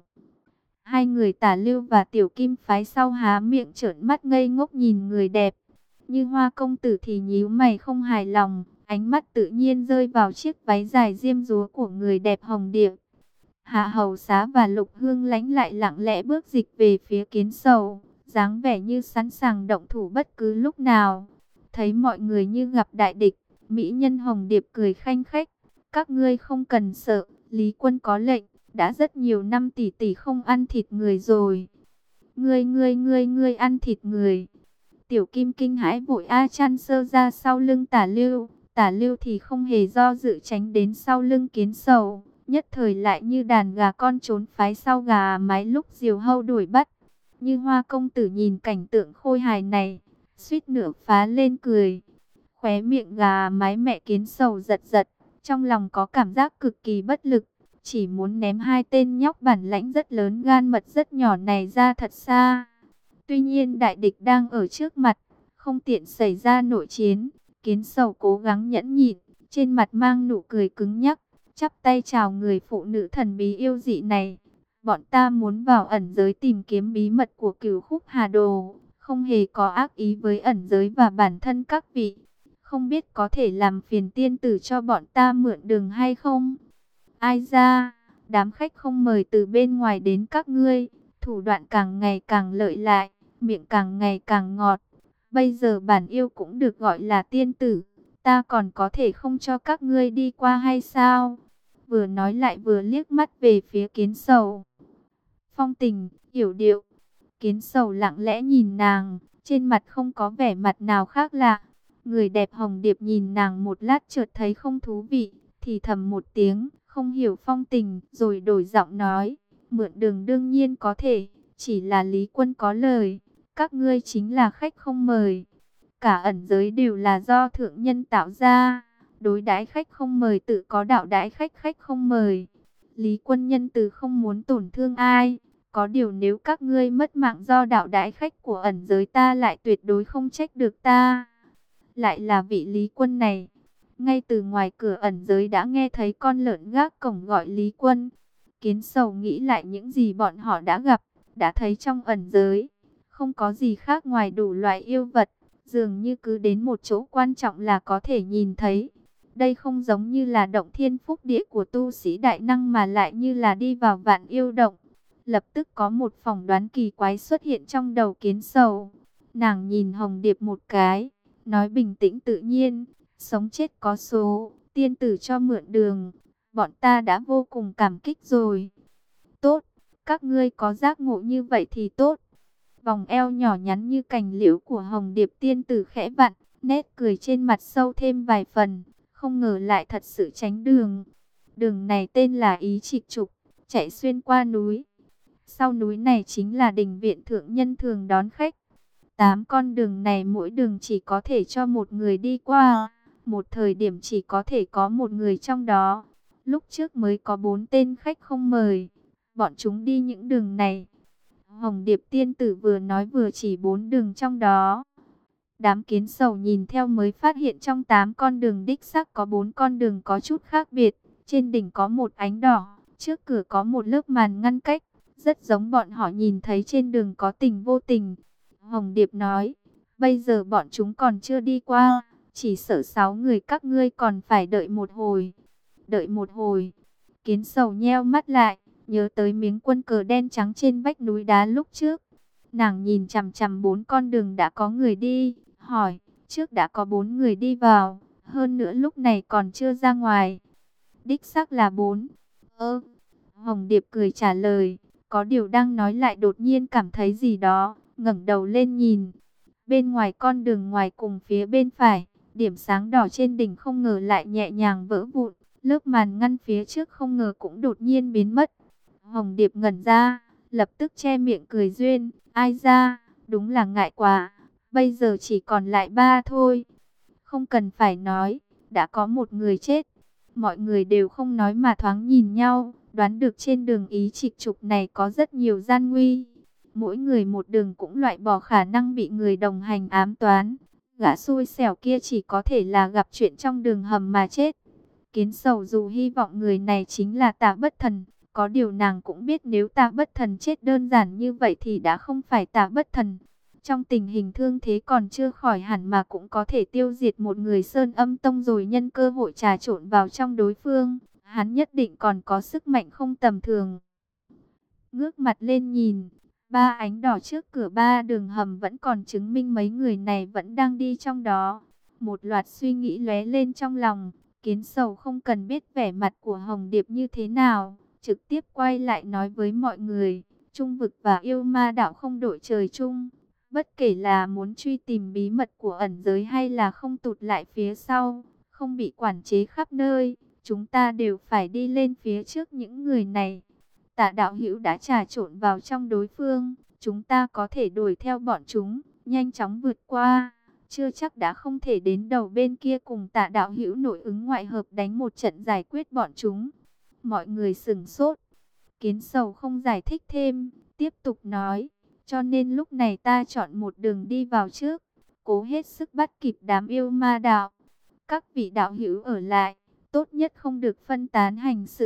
Hai người Tả Lưu và Tiểu Kim phái sau há miệng trợn mắt ngây ngốc nhìn người đẹp. Như Hoa công tử thì nhíu mày không hài lòng, ánh mắt tự nhiên rơi vào chiếc váy dài diêm dúa của người đẹp Hồng Điệp. Hạ Hầu Xá và Lục Hương Lãnh lại lặng lẽ bước dịch về phía Kiến Sầu, dáng vẻ như sẵn sàng động thủ bất cứ lúc nào. Thấy mọi người như gặp đại địch, mỹ nhân Hồng Điệp cười khanh khách. Các ngươi không cần sợ, Lý Quân có lệnh, đã rất nhiều năm tỷ tỷ không ăn thịt người rồi. Ngươi ăn thịt người. Tiểu Kim kinh hãi vội A Chan sơ ra sau lưng Tả Lưu thì không hề do dự tránh đến sau lưng Kiến Sầu. Nhất thời lại như đàn gà con trốn phái sau gà mái lúc diều hâu đuổi bắt. Như Hoa công tử nhìn cảnh tượng khôi hài này, suýt nửa phá lên cười. Khóe miệng gà mái mẹ Kiến Sầu giật giật, trong lòng có cảm giác cực kỳ bất lực, chỉ muốn ném hai tên nhóc bản lãnh rất lớn gan mật rất nhỏ này ra thật xa. Tuy nhiên đại địch đang ở trước mặt, không tiện xảy ra nội chiến. Kiến Sầu cố gắng nhẫn nhịn, trên mặt mang nụ cười cứng nhắc, chắp tay chào người phụ nữ thần bí yêu dị này. Bọn ta muốn vào ẩn giới tìm kiếm bí mật của Cửu Khúc Hà Đồ, không hề có ác ý với ẩn giới và bản thân các vị. Không biết có thể làm phiền tiên tử cho bọn ta mượn đường hay không? Ai ra, đám khách không mời từ bên ngoài đến các ngươi, thủ đoạn càng ngày càng lợi lại, miệng càng ngày càng ngọt. Bây giờ bản yêu cũng được gọi là tiên tử, ta còn có thể không cho các ngươi đi qua hay sao? Vừa nói lại vừa liếc mắt về phía Kiến Sầu. Phong tình, yểu điệu. Kiến Sầu lặng lẽ nhìn nàng, trên mặt không có vẻ mặt nào khác lạ. Người đẹp Hồng Điệp nhìn nàng một lát chợt thấy không thú vị, thì thầm một tiếng, không hiểu phong tình, rồi đổi giọng nói, mượn đường đương nhiên có thể, chỉ là Lý Quân có lời, các ngươi chính là khách không mời. Cả ẩn giới đều là do thượng nhân tạo ra, đối đãi khách không mời tự có đạo đãi khách khách không mời. Lý Quân nhân từ không muốn tổn thương ai, có điều nếu các ngươi mất mạng do đạo đãi khách của ẩn giới ta lại tuyệt đối không trách được ta. Lại là vị Lý Quân này. Ngay từ ngoài cửa ẩn giới đã nghe thấy con lợn gác cổng gọi Lý Quân. Kiến Sầu nghĩ lại những gì bọn họ đã gặp, đã thấy trong ẩn giới. Không có gì khác ngoài đủ loại yêu vật, dường như cứ đến một chỗ quan trọng là có thể nhìn thấy. Đây không giống như là động thiên phúc địa của tu sĩ đại năng mà lại như là đi vào vạn yêu động. Lập tức có một phỏng đoán kỳ quái xuất hiện trong đầu Kiến Sầu. Nàng nhìn Hồng Điệp một cái, nói bình tĩnh tự nhiên, sống chết có số, tiên tử cho mượn đường, bọn ta đã vô cùng cảm kích rồi. Tốt, các ngươi có giác ngộ như vậy thì tốt. Vòng eo nhỏ nhắn như cành liễu của Hồng Điệp tiên tử khẽ vặn, nét cười trên mặt sâu thêm vài phần, không ngờ lại thật sự tránh đường. Đường này tên là Ý Trịch Trục, chạy xuyên qua núi. Sau núi này chính là đình viện thượng nhân thường đón khách. 8 con đường này mỗi đường chỉ có thể cho một người đi qua, một thời điểm chỉ có thể có một người trong đó. Lúc trước mới có 4 tên khách không mời, bọn chúng đi những đường này. Hồng Điệp tiên tử vừa nói vừa chỉ 4 đường trong đó. Đám Kiến Sầu nhìn theo mới phát hiện trong 8 con đường đích xác có 4 con đường có chút khác biệt. Trên đỉnh có một ánh đỏ, trước cửa có một lớp màn ngăn cách, rất giống bọn họ nhìn thấy trên đường có tình vô tình. Hồng Điệp nói, bây giờ bọn chúng còn chưa đi qua, chỉ sợ 6 người các ngươi còn phải đợi một hồi. Đợi một hồi, Kiến Sầu nheo mắt lại, nhớ tới miếng quân cờ đen trắng trên vách núi đá lúc trước. Nàng nhìn chằm chằm 4 con đường đã có người đi, hỏi, trước đã có 4 người đi vào, hơn nữa lúc này còn chưa ra ngoài. Đích xác là 4. Hồng Điệp cười trả lời, có điều đang nói lại đột nhiên cảm thấy gì đó, ngẩng đầu lên nhìn. Bên ngoài con đường ngoài cùng phía bên phải, điểm sáng đỏ trên đỉnh không ngờ lại nhẹ nhàng vỡ vụn, lớp màn ngăn phía trước không ngờ cũng đột nhiên biến mất. Hồng Điệp ngẩn ra, lập tức che miệng cười duyên, ai ra, đúng là ngại quá, bây giờ chỉ còn lại 3 thôi. Không cần phải nói, đã có một người chết. Mọi người đều không nói mà thoáng nhìn nhau, đoán được trên đường Ý Trịch Trục này có rất nhiều gian nguy. Mỗi người một đường cũng loại bỏ khả năng bị người đồng hành ám toán. Gã xui xẻo kia chỉ có thể là gặp chuyện trong đường hầm mà chết. Kiến Sầu dù hy vọng người này chính là Tạ Bất Thần, có điều nàng cũng biết nếu Tạ Bất Thần chết đơn giản như vậy thì đã không phải Tạ Bất Thần. Trong tình hình thương thế còn chưa khỏi hẳn mà cũng có thể tiêu diệt một người Sơn Âm Tông rồi nhân cơ hội trà trộn vào trong đối phương. Hắn nhất định còn có sức mạnh không tầm thường. Ngước mặt lên nhìn, 3 ánh đỏ trước cửa 3 đường hầm vẫn còn chứng minh mấy người này vẫn đang đi trong đó. Một loạt suy nghĩ lóe lên trong lòng, Kiến Sầu không cần biết vẻ mặt của Hồng Điệp như thế nào, trực tiếp quay lại nói với mọi người, Trung vực và yêu ma đạo không đội trời chung. Bất kể là muốn truy tìm bí mật của ẩn giới hay là không tụt lại phía sau, không bị quản chế khắp nơi, chúng ta đều phải đi lên phía trước những người này. Tạ đạo hữu đã trà trộn vào trong đối phương, chúng ta có thể đuổi theo bọn chúng, nhanh chóng vượt qua. Chưa chắc đã không thể đến đầu bên kia cùng Tạ đạo hữu nội ứng ngoại hợp đánh một trận giải quyết bọn chúng. Mọi người sửng sốt. Kiến Sầu không giải thích thêm, tiếp tục nói. Cho nên lúc này ta chọn một đường đi vào trước, cố hết sức bắt kịp đám yêu ma đạo. Các vị đạo hữu ở lại, tốt nhất không được phân tán hành sự.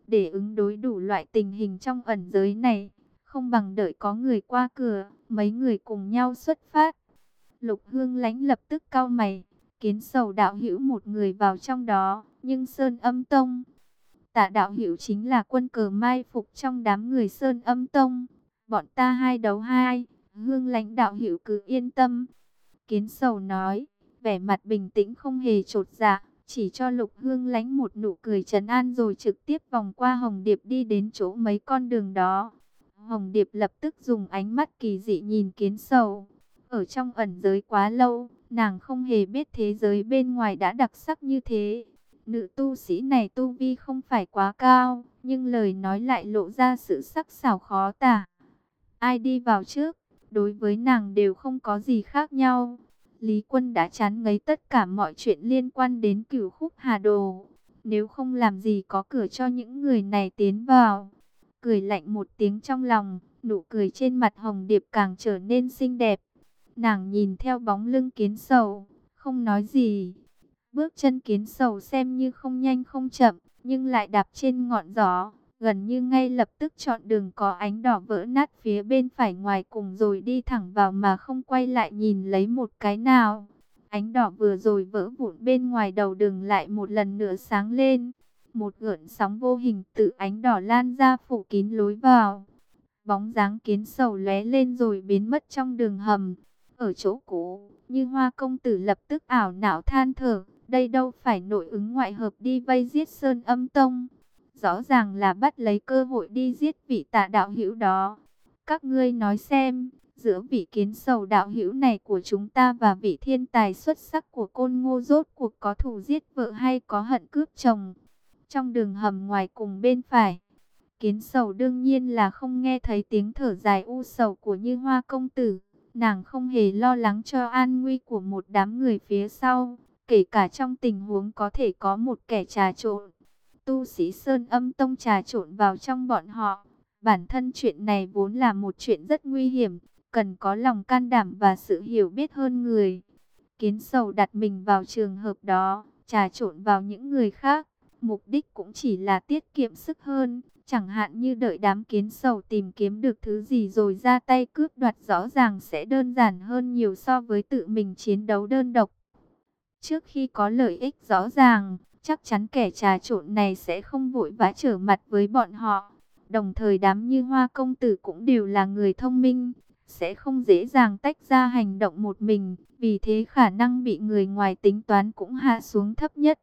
Để ứng đối đủ loại tình hình trong ẩn giới này, không bằng đợi có người qua cửa, mấy người cùng nhau xuất phát. Lục Hương Lãnh lập tức cau mày, Kiến Sầu đạo hữu một người vào trong đó, nhưng Sơn Âm Tông, Tạ đạo hữu chính là quân cờ mai phục trong đám người Sơn Âm Tông, bọn ta hai đấu hai, Hương Lãnh đạo hữu cứ yên tâm. Kiến Sầu nói, vẻ mặt bình tĩnh không hề chột dạ, chỉ cho Lục Hương Lãnh một nụ cười trấn an rồi trực tiếp vòng qua Hồng Điệp đi đến chỗ mấy con đường đó. Hồng Điệp lập tức dùng ánh mắt kỳ dị nhìn Kiến Sầu. Ở trong ẩn giới quá lâu, nàng không hề biết thế giới bên ngoài đã đặc sắc như thế. Nữ tu sĩ này tu vi không phải quá cao, nhưng lời nói lại lộ ra sự sắc sảo khó tả. Ai đi vào trước, đối với nàng đều không có gì khác nhau. Lý Quân đã chán ngấy tất cả mọi chuyện liên quan đến Cửu Khúc Hà Đồ. Nếu không làm gì có cửa cho những người này tiến vào. Cười lạnh một tiếng trong lòng, nụ cười trên mặt Hồng Điệp càng trở nên xinh đẹp. Nàng nhìn theo bóng lưng Kiến Sầu, không nói gì. Bước chân Kiến Sầu xem như không nhanh không chậm, nhưng lại đạp trên ngọn gió, gần như ngay lập tức chọn đường có ánh đỏ vỡ nát phía bên phải ngoài cùng rồi đi thẳng vào mà không quay lại nhìn lấy một cái nào. Ánh đỏ vừa rồi vỡ vụn bên ngoài đầu đường lại một lần nữa sáng lên. Một gợn sóng vô hình từ ánh đỏ lan ra phủ kín lối vào. Bóng dáng Kiến Sầu lóe lên rồi biến mất trong đường hầm. Ở chỗ cũ, Như Hoa công tử lập tức ảo não than thở, đây đâu phải nội ứng ngoại hợp đi vây giết Sơn Âm Tông, rõ ràng là bắt lấy cơ hội đi giết vị Tạ đạo hữu đó. Các ngươi nói xem, giữa vị Kiến Sầu đạo hữu này của chúng ta và vị thiên tài xuất sắc của Côn Ngô rốt cuộc có thù giết vợ hay có hận cướp chồng? Trong đường hầm ngoài cùng bên phải, Kiến Sầu đương nhiên là không nghe thấy tiếng thở dài u sầu của Như Hoa công tử. Nàng không hề lo lắng cho an nguy của một đám người phía sau, kể cả trong tình huống có thể có một kẻ trà trộn. Tu sĩ Sơn Âm Tông trà trộn vào trong bọn họ. Bản thân chuyện này vốn là một chuyện rất nguy hiểm, cần có lòng can đảm và sự hiểu biết hơn người. Kiến Sầu đặt mình vào trường hợp đó, trà trộn vào những người khác, mục đích cũng chỉ là tiết kiệm sức hơn. Chẳng hạn như đợi đám Kiến Sầu tìm kiếm được thứ gì rồi ra tay cướp đoạt rõ ràng sẽ đơn giản hơn nhiều so với tự mình chiến đấu đơn độc. Trước khi có lợi ích rõ ràng, chắc chắn kẻ trà trộn này sẽ không vội vã trở mặt với bọn họ. Đồng thời đám Như Hoa công tử cũng đều là người thông minh, sẽ không dễ dàng tách ra hành động một mình, vì thế khả năng bị người ngoài tính toán cũng hạ xuống thấp nhất.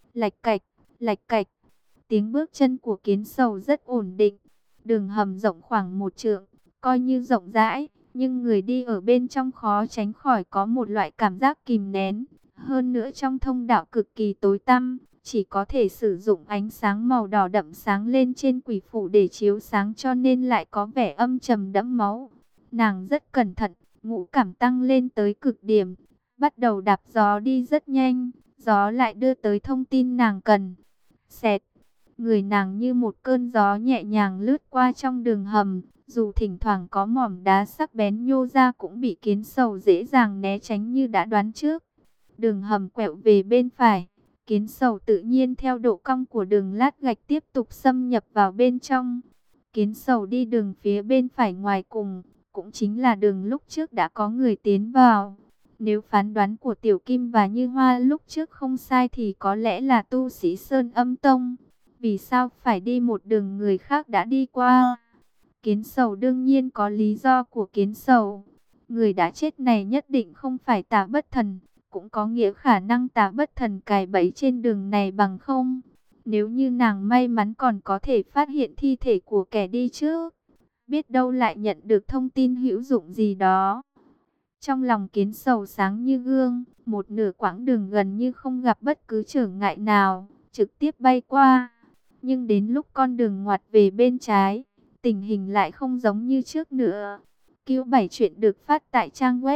Lạch cạch. Tiếng bước chân của Kiến Sầu rất ổn định. Đường hầm rộng khoảng 1 trượng, coi như rộng rãi, nhưng người đi ở bên trong khó tránh khỏi có một loại cảm giác kìm nén. Hơn nữa trong thông đạo cực kỳ tối tăm, chỉ có thể sử dụng ánh sáng màu đỏ đậm sáng lên trên quỷ phủ để chiếu sáng cho nên lại có vẻ âm trầm đẫm máu. Nàng rất cẩn thận, ngũ cảm tăng lên tới cực điểm, bắt đầu đạp gió đi rất nhanh, gió lại đưa tới thông tin nàng cần. Xẹt. Người nàng như một cơn gió nhẹ nhàng lướt qua trong đường hầm, dù thỉnh thoảng có mỏm đá sắc bén nhô ra cũng bị Kiến Sầu dễ dàng né tránh như đã đoán trước. Đường hầm quẹo về bên phải, Kiến Sầu tự nhiên theo độ cong của đường lát gạch tiếp tục xâm nhập vào bên trong. Kiến Sầu đi đường phía bên phải ngoài cùng, cũng chính là đường lúc trước đã có người tiến vào. Nếu phán đoán của Tiểu Kim và Như Hoa lúc trước không sai thì có lẽ là tu sĩ Sơn Âm Tông. Vì sao phải đi một đường người khác đã đi qua? Kiến Sầu đương nhiên có lý do của Kiến Sầu. Người đã chết này nhất định không phải Tà Bất Thần, cũng có nghĩa khả năng Tà Bất Thần cài bẫy trên đường này bằng không. Nếu như nàng may mắn còn có thể phát hiện thi thể của kẻ đi trước, biết đâu lại nhận được thông tin hữu dụng gì đó. Trong lòng Kiến Sầu sáng như gương, một nửa quãng đường gần như không gặp bất cứ trở ngại nào, trực tiếp bay qua. Nhưng đến lúc con đường ngoặt về bên trái, tình hình lại không giống như trước nữa. Cứu 7 chuyện được phát tại trang web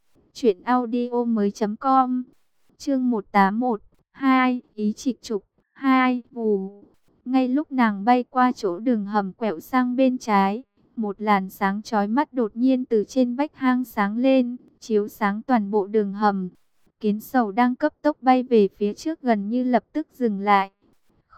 truyệnaudiomoi.com. Chương 181, 2, ý trịch trục, 2, vù. Ngay lúc nàng bay qua chỗ đường hầm quẹo sang bên trái, một làn sáng chói mắt đột nhiên từ trên vách hang sáng lên, chiếu sáng toàn bộ đường hầm. Kiến Sầu đang cấp tốc bay về phía trước gần như lập tức dừng lại.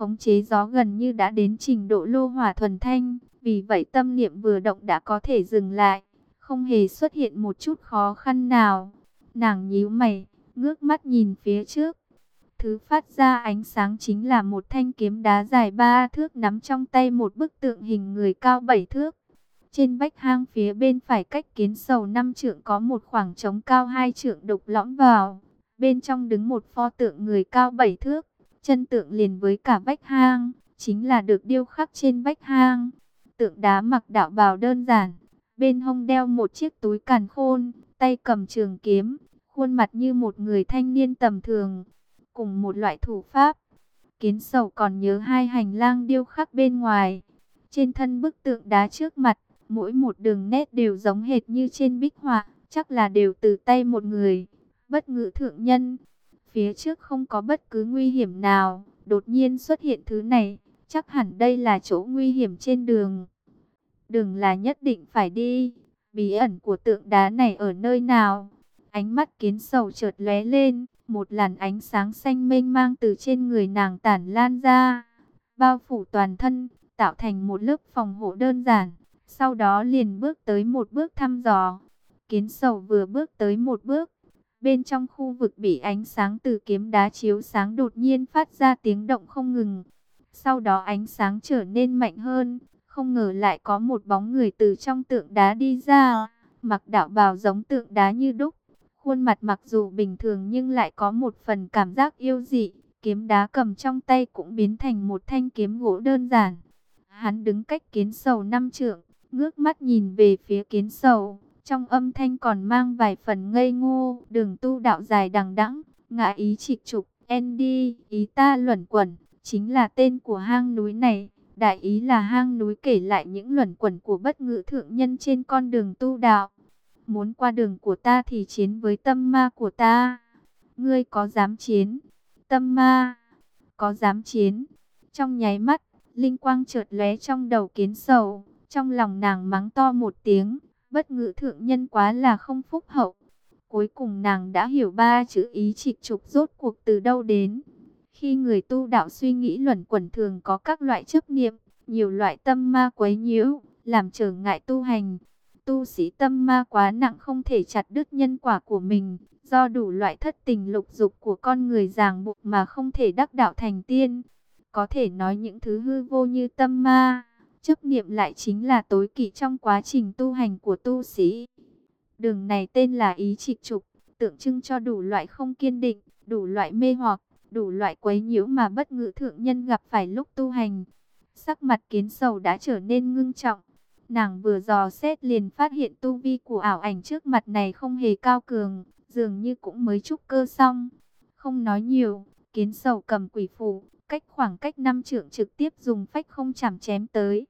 khống chế gió gần như đã đến trình độ lô hỏa thuần thanh, vì vậy tâm niệm vừa động đã có thể dừng lại, không hề xuất hiện một chút khó khăn nào. Nàng nhíu mày, ngước mắt nhìn phía trước. Thứ phát ra ánh sáng chính là một thanh kiếm đá dài 3 thước nắm trong tay một bức tượng hình người cao 7 thước. Trên vách hang phía bên phải cách kiến sầu 5 trượng có một khoảng trống cao 2 trượng đục lõm vào. Bên trong đứng một pho tượng người cao 7 thước, chân tượng liền với cả vách hang, chính là được điêu khắc trên vách hang. Tượng đá mặc đạo bào đơn giản, bên hông đeo một chiếc túi càn khôn, tay cầm trường kiếm, khuôn mặt như một người thanh niên tầm thường, cùng một loại thủ pháp. Kiến sầu còn nhớ hai hành lang điêu khắc bên ngoài. Trên thân bức tượng đá trước mặt, mỗi một đường nét đều giống hệt như trên bích họa, chắc là đều từ tay một người, Bất Ngữ thượng nhân. Phía trước không có bất cứ nguy hiểm nào, đột nhiên xuất hiện thứ này, chắc hẳn đây là chỗ nguy hiểm trên đường. Đường là nhất định phải đi, bí ẩn của tượng đá này ở nơi nào? Ánh mắt kiến sầu chợt lóe lên, một làn ánh sáng xanh mênh mang từ trên người nàng tản lan ra, bao phủ toàn thân, tạo thành một lớp phòng hộ đơn giản. Sau đó liền bước tới một bước thăm dò. Kiến sầu vừa bước tới một bước, bên trong khu vực bị ánh sáng từ kiếm đá chiếu sáng đột nhiên phát ra tiếng động không ngừng. Sau đó ánh sáng trở nên mạnh hơn, không ngờ lại có một bóng người từ trong tượng đá đi ra, mặc đạo bào giống tượng đá như đúc. Khuôn mặt mặc dù bình thường nhưng lại có một phần cảm giác yêu dị, kiếm đá cầm trong tay cũng biến thành một thanh kiếm gỗ đơn giản. Hắn đứng cách kiến sầu 5 trượng, ngước mắt nhìn về phía kiến sầu, trong âm thanh còn mang vài phần ngây ngô. Đường tu đạo dài đằng đẵng, ngã ý trịch trục, en đi, ý ta luẩn quẩn, chính là tên của hang núi này. Đại ý là hang núi kể lại những luẩn quẩn của Bất Ngữ thượng nhân trên con đường tu đạo. Muốn qua đường của ta thì chiến với tâm ma của ta. Ngươi có dám chiến? Tâm ma, có dám chiến? Trong nháy mắt, linh quang chợt lóe trong đầu kiến sầu. Trong lòng nàng mắng to một tiếng, Bất Ngữ thượng nhân quá là không phúc hậu. Cuối cùng nàng đã hiểu ba chữ ý trịch trục rốt cuộc từ đâu đến. Khi người tu đạo suy nghĩ luẩn quẩn thường có các loại chấp niệm, nhiều loại tâm ma quấy nhiễu, làm trở ngại tu hành. Tu sĩ tâm ma quá nặng không thể chặt đứt nhân quả của mình, do đủ loại thất tình lục dục của con người ràng buộc mà không thể đắc đạo thành tiên. Có thể nói những thứ hư vô như tâm ma, chấp niệm lại chính là tối kỵ trong quá trình tu hành của tu sĩ. Đường này tên là ý trịch trục, tượng trưng cho đủ loại không kiên định, đủ loại mê hoặc, đủ loại quấy nhiễu mà Bất Ngữ thượng nhân gặp phải lúc tu hành. Sắc mặt kiến sầu đã trở nên ngưng trọng. Nàng vừa dò xét liền phát hiện tu vi của ảo ảnh trước mặt này không hề cao cường, dường như cũng mới trúc cơ xong. Không nói nhiều, kiến sầu cầm quỷ phù, khoảng cách 5 trượng trực tiếp dùng phách không chảm chém tới.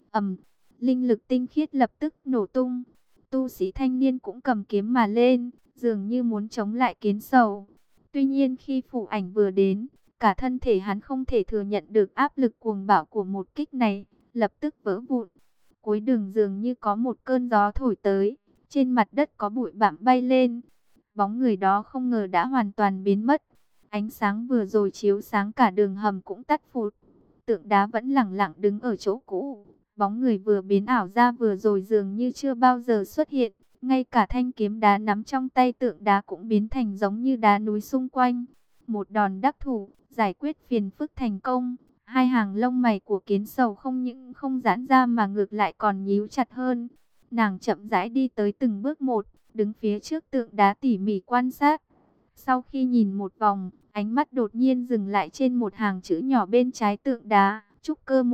Linh lực tinh khiết lập tức nổ tung. Tu sĩ thanh niên cũng cầm kiếm mà lên, dường như muốn chống lại kiến sầu. Tuy nhiên khi phù ảnh vừa đến, cả thân thể hắn không thể thừa nhận được áp lực cuồng bạo của một kích này, lập tức vỡ vụn. Cuối đường dường như có một cơn gió thổi tới, trên mặt đất có bụi bặm bay lên. Bóng người đó không ngờ đã hoàn toàn biến mất. Ánh sáng vừa rồi chiếu sáng cả đường hầm cũng tắt phụt. Tượng đá vẫn lẳng lặng đứng ở chỗ cũ. Bóng người vừa biến ảo ra vừa rồi dường như chưa bao giờ xuất hiện. Ngay cả thanh kiếm đá nắm trong tay tượng đá cũng biến thành giống như đá núi xung quanh. Một đòn đắc thủ, giải quyết phiền phức thành công. Hai hàng lông mày của kiến sầu không những không giãn ra mà ngược lại còn nhíu chặt hơn. Nàng chậm rãi đi tới từng bước một, đứng phía trước tượng đá tỉ mỉ quan sát. Sau khi nhìn một vòng, ánh mắt đột nhiên dừng lại trên một hàng chữ nhỏ bên trái tượng đá. Trúc cơ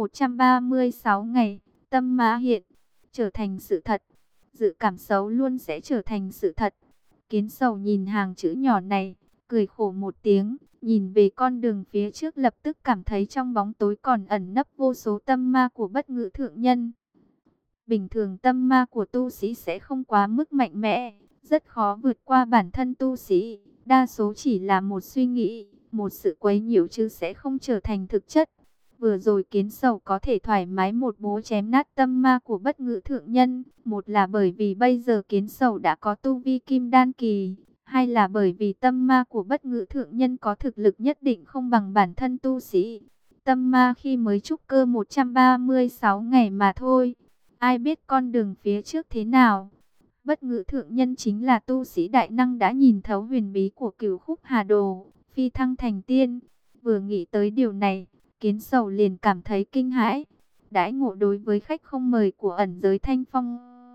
136 ngày, tâm ma hiện, trở thành sự thật. Dự cảm xấu luôn sẽ trở thành sự thật. Kiến sầu nhìn hàng chữ nhỏ này, cười khổ một tiếng, nhìn về con đường phía trước lập tức cảm thấy trong bóng tối còn ẩn nấp vô số tâm ma của Bất Ngữ thượng nhân. Bình thường tâm ma của tu sĩ sẽ không quá mức mạnh mẽ, rất khó vượt qua bản thân tu sĩ, đa số chỉ là một suy nghĩ, một sự quấy nhiễu chứ sẽ không trở thành thực chất. Vừa rồi kiến sầu có thể thoải mái một búa chém nát tâm ma của Bất Ngữ thượng nhân, một là bởi vì bây giờ kiến sầu đã có tu vi kim đan kỳ, hai là bởi vì tâm ma của Bất Ngữ thượng nhân có thực lực nhất định không bằng bản thân tu sĩ. Tâm ma khi mới trúc cơ 136 ngày mà thôi. Ai biết con đường phía trước thế nào? Bất Ngữ thượng nhân chính là tu sĩ đại năng đã nhìn thấu huyền bí của Cửu Khúc Hà Đồ, phi thăng thành tiên. Vừa nghĩ tới điều này, Kiến Sầu liền cảm thấy kinh hãi. Đãi ngộ đối với khách không mời của ẩn giới Thanh Phong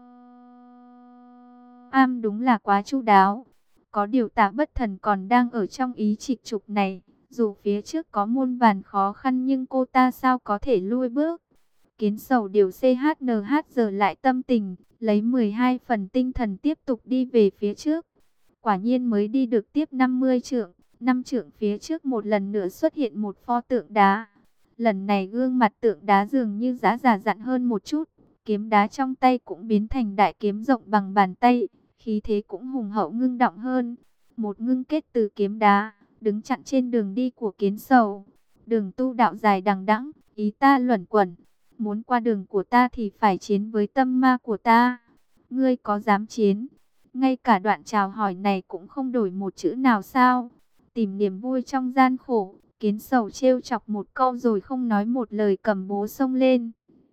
Am đúng là quá chu đáo. Có điều Tạ Bất Thần còn đang ở trong ý trịch trục này. Dù phía trước có muôn vàn khó khăn nhưng cô ta sao có thể lui bước. Kiến Sầu điều CHNH giờ lại tâm tình, lấy 12 phần tinh thần tiếp tục đi về phía trước. Quả nhiên mới đi được tiếp 50 trượng, 5 trượng phía trước một lần nữa xuất hiện một pho tượng đá. Lần này gương mặt tượng đá dường như già dặn hơn một chút, kiếm đá trong tay cũng biến thành đại kiếm rộng bằng bàn tay, khí thế cũng hùng hậu ngưng động hơn. Một ngưng kết từ kiếm đá, đứng chặn trên đường đi của Kiến Sầu. Đường tu đạo dài đằng đẵng, ý ta luẩn quẩn. Muốn qua đường của ta thì phải chiến với tâm ma của ta. Ngươi có dám chiến? Ngay cả đoạn chào hỏi này cũng không đổi một chữ nào sao? Tìm niềm vui trong gian khổ, Kiến Sầu trêu chọc một câu rồi không nói một lời cầm búa xông lên.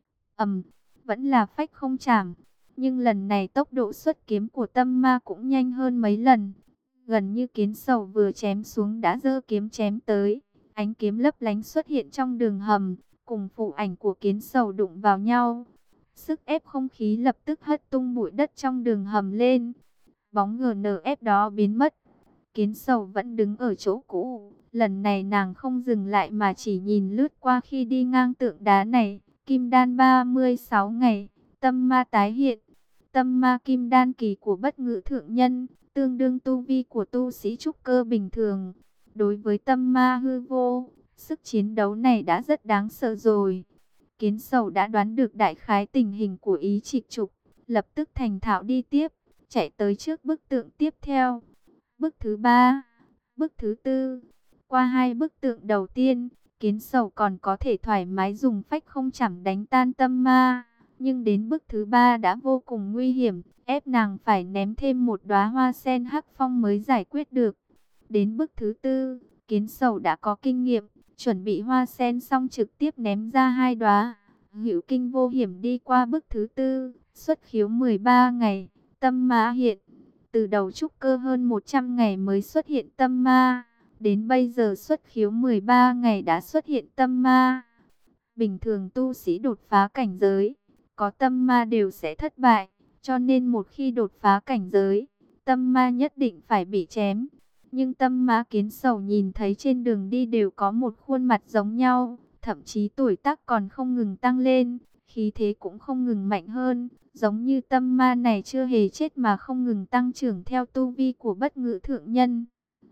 Vẫn là phách không chạm. Nhưng lần này tốc độ xuất kiếm của tâm ma cũng nhanh hơn mấy lần. Gần như Kiến Sầu vừa chém xuống đã giơ kiếm chém tới. Ánh kiếm lấp lánh xuất hiện trong đường hầm, cùng phụ ảnh của Kiến Sầu đụng vào nhau. Sức ép không khí lập tức hất tung bụi đất trong đường hầm lên. Bóng GNF đó biến mất. Kiến Sầu vẫn đứng ở chỗ cũ. Lần này nàng không dừng lại mà chỉ nhìn lướt qua khi đi ngang tượng đá này. Kim đan 36 ngày, tâm ma tái hiện. Tâm ma kim đan kỳ của Bất Ngữ thượng nhân, tương đương tu vi của tu sĩ trúc cơ bình thường. Đối với tâm ma hư vô, sức chiến đấu này đã rất đáng sợ rồi. Kiến Sầu đã đoán được đại khái tình hình của ý trịch trục, lập tức thành thạo đi tiếp, chạy tới trước bức tượng tiếp theo. Bức thứ 3, bức thứ 4, qua hai bức tượng đầu tiên, Kiến Sầu còn có thể thoải mái dùng phách không chảm đánh tan tâm ma. Nhưng đến bức thứ 3 đã vô cùng nguy hiểm, ép nàng phải ném thêm một đóa hoa sen hắc phong mới giải quyết được. Đến bức thứ 4, Kiến Sầu đã có kinh nghiệm, chuẩn bị hoa sen xong trực tiếp ném ra hai đóa. Hữu kinh vô hiểm đi qua bức thứ 4, xuất khiếu 13 ngày, tâm ma hiện. Từ đầu trúc cơ hơn 100 ngày mới xuất hiện tâm ma, đến bây giờ xuất khiếu 13 ngày đã xuất hiện tâm ma. Bình thường tu sĩ đột phá cảnh giới, có tâm ma đều sẽ thất bại, cho nên một khi đột phá cảnh giới, tâm ma nhất định phải bị chém. Nhưng tâm ma Kiến Sầu nhìn thấy trên đường đi đều có một khuôn mặt giống nhau, thậm chí tuổi tác còn không ngừng tăng lên, khí thế cũng không ngừng mạnh hơn, giống như tâm ma này chưa hề chết mà không ngừng tăng trưởng theo tu vi của Bất Ngữ thượng nhân.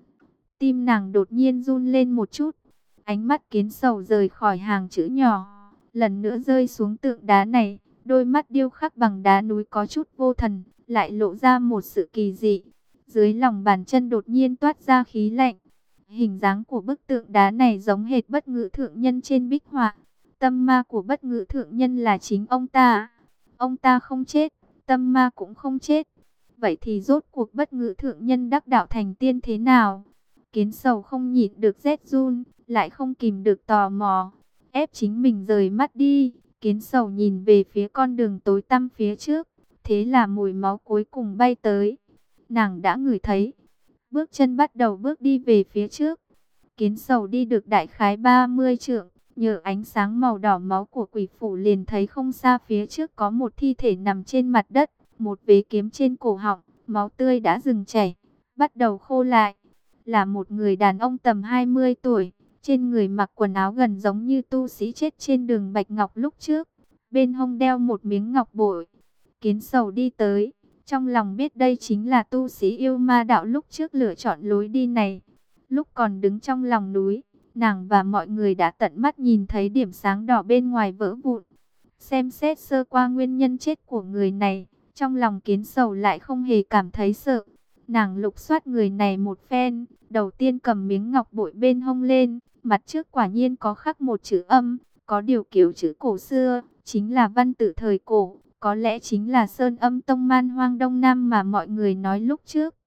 Tim nàng đột nhiên run lên một chút, ánh mắt Kiến Sầu rời khỏi hàng chữ nhỏ, lần nữa rơi xuống tượng đá này, đôi mắt điêu khắc bằng đá núi có chút vô thần, lại lộ ra một sự kỳ dị. Dưới lòng bàn chân đột nhiên toát ra khí lạnh. Hình dáng của bức tượng đá này giống hệt Bất Ngữ thượng nhân trên bích họa. Tâm ma của Bất Ngữ thượng nhân là chính ông ta. Ông ta không chết, tâm ma cũng không chết. Vậy thì rốt cuộc Bất Ngữ thượng nhân đắc đạo thành tiên thế nào? Kiến Sầu không nhịn được rét run, lại không kìm được tò mò, ép chính mình rời mắt đi. Kiến Sầu nhìn về phía con đường tối tăm phía trước, thế là mùi máu cuối cùng bay tới. Nàng đã ngửi thấy, bước chân bắt đầu bước đi về phía trước. Kiến Sầu đi được đại khái 30 trượng, nhờ ánh sáng màu đỏ máu của quỷ phủ liền thấy không xa phía trước có một thi thể nằm trên mặt đất, một vế kiếm trên cổ họng, máu tươi đã dừng chảy, bắt đầu khô lại. Là một người đàn ông tầm 20 tuổi, trên người mặc quần áo gần giống như tu sĩ chết trên đường Bạch Ngọc lúc trước, bên hông đeo một miếng ngọc bội. Kiến Sầu đi tới, trong lòng biết đây chính là tu sĩ yêu ma đạo lúc trước lựa chọn lối đi này. Lúc còn đứng trong lòng núi, nàng và mọi người đã tận mắt nhìn thấy điểm sáng đỏ bên ngoài vỡ vụn. Xem xét sơ qua nguyên nhân chết của người này, trong lòng Kiến Sầu lại không hề cảm thấy sợ. Nàng lục soát người này một phen, đầu tiên cầm miếng ngọc bội bên hông lên, mặt trước quả nhiên có khắc một chữ âm, có điều kiểu chữ cổ xưa, chính là văn tự thời cổ. Có lẽ chính là Sơn Âm Tông Man Hoang Đông Nam mà mọi người nói lúc trước.